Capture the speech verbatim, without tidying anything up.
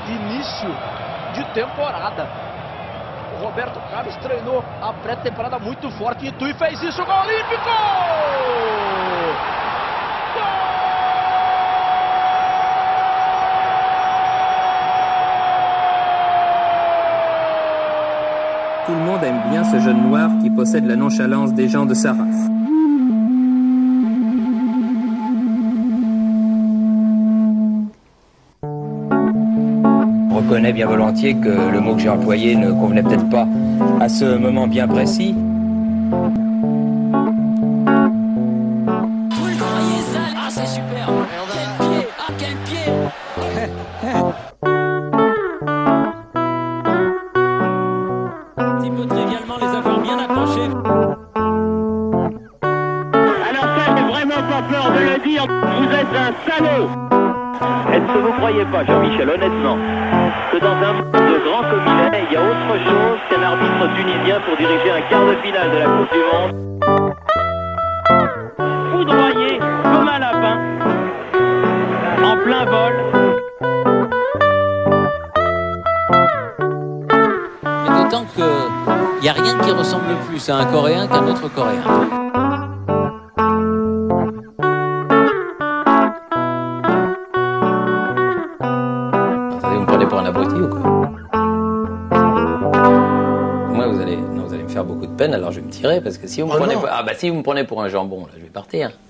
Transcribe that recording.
de início de temporada. O Roberto Carlos treinou a pré-temporada muito forte em Itu e fez isso, gol olímpico! Tout le monde aime bien ce jeune noir qui possède la nonchalance des gens de sa race. Je reconnais bien volontiers que le mot que j'ai employé ne convenait peut-être pas à ce moment bien précis. Vous le croyez ça? Ah, c'est super! Quel pied! Ah, quel pied! Un petit peu trivialement les avoir bien accrochés. Alors ça, j'ai vraiment pas peur de le dire, vous êtes un salaud! Est-ce que vous croyez pas, Jean-Michel, honnêtement, que dans un monde de grand comme il est, il y a autre chose qu'un arbitre tunisien pour diriger un quart de finale de la Coupe du Monde? Foudroyé comme un lapin, en plein vol. Et d'autant qu'il n'y a rien qui ressemble plus à un Coréen qu'un autre Coréen. Vous me prenez pour un abruti ou quoi? Moi, vous allez, non, vous allez me faire beaucoup de peine, alors je vais me tirer, parce que si vous me Oh prenez, non. pour, ah bah si vous me prenez pour un jambon, là, je vais partir.